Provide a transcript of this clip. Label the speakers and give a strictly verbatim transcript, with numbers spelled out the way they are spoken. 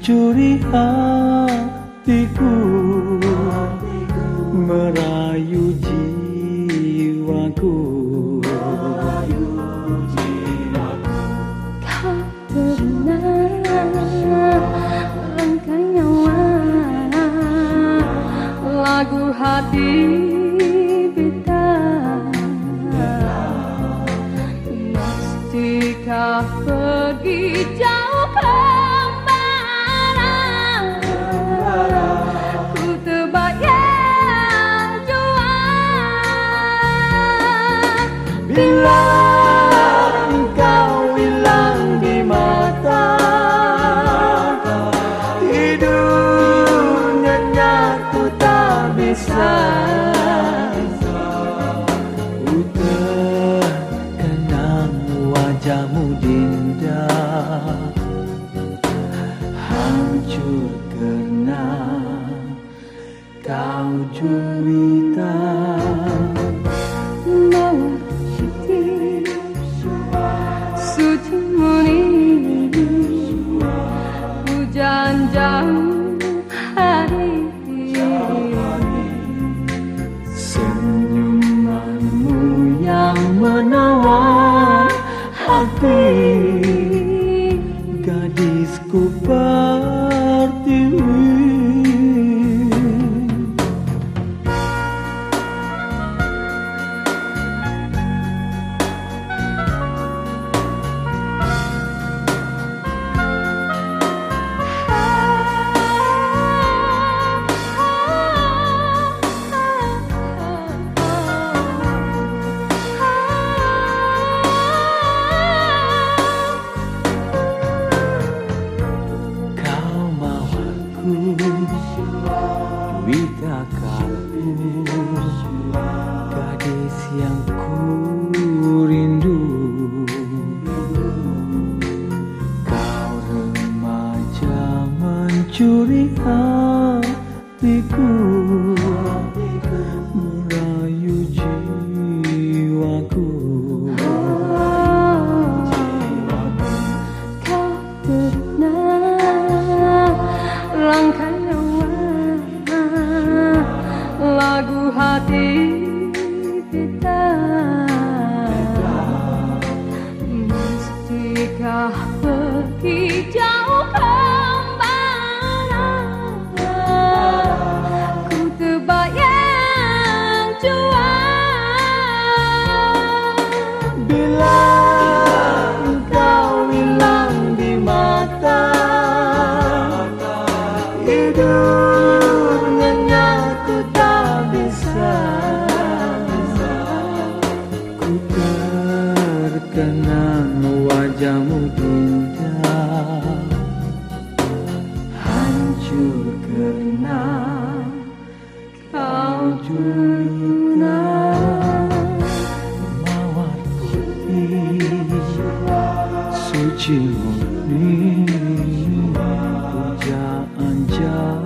Speaker 1: mencuri hatiku, merayu jiwaku.
Speaker 2: Kau pernah rangkai nyawa lagu hati beta. Mestikah pergi jauh kemana? Ku terbayang jua
Speaker 1: Bila engkau hilang di mata, tidur nyenyak ku tak bisa. Ku terkenang wajahmu dinda, hancur karena kau cerita.
Speaker 2: mawar putih suci murni, hujan jauh hari.
Speaker 1: Senyumanmu yang menawar hati, gadisku pertiwi. Duita kalbu, gadis yang ku rindu. Kau remaja mencuri hatiku, merayu jiwaku.
Speaker 2: Kau pernah rangkai lagu hati kita. Mestikah pergi jauh kemana? Ku terbayang jua
Speaker 1: Bila engkau hilang di mata, hidup nyenyak ku tak bisa. Ku terkenang wajahmu dinda, hancur karena kau cerita. Mawar putih suci murni, pujaan jauh